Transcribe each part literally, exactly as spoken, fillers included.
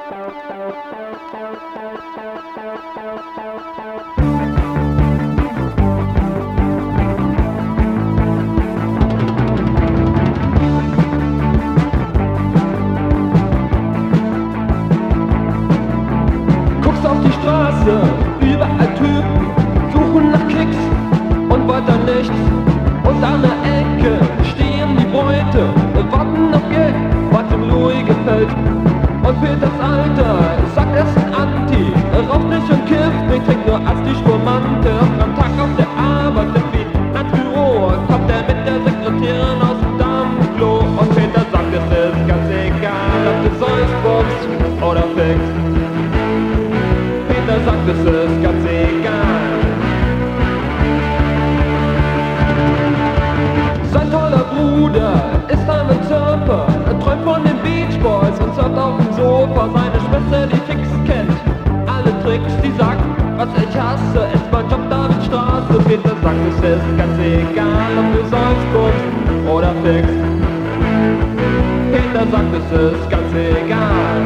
Guckst auf die Straße, überall Typen suchen nach Kicks und weiter nichts. Und an der Ecke stehen die Beute, warten auf Geld, was dem Louis gefällt. Und Peters Alter sagt, er ist ein Anti, er raucht nicht und kifft nicht, trinkt nur Asti Spumante. Am Tag auf der Arbeit sind wie ans Büro, kommt er mit der Sekretärin aus dem Dampfklo. Und Peter sagt, es ist ganz egal, ob du säufst, bummst oder fickst. Peter sagt, es ist ganz egal. Sein toller Bruder ist ein Surfer, er träumt von den Beach Boys und surft auf dem Sofa. Seine Schwester, die fix kennt alle Tricks, die sagt, was ich hasse, ist mein Job Davidstraße. Peter sagt, es ist ganz egal, ob du säufst, bummst oder fickst. Peter sagt, es ist ganz egal.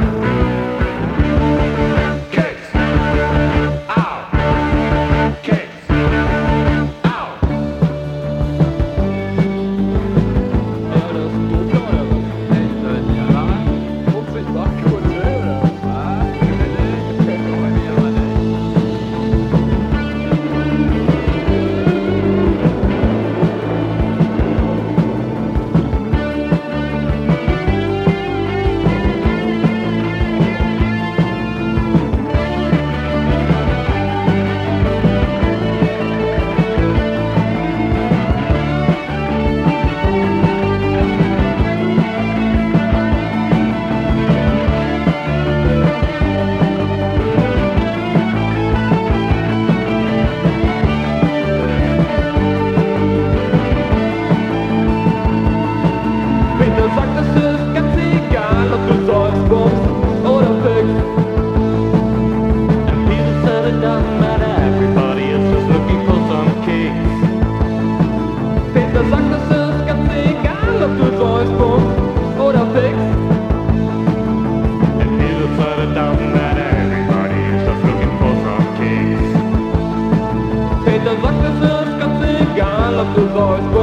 Peter sagt, es ist ganz egal, ob du säufst,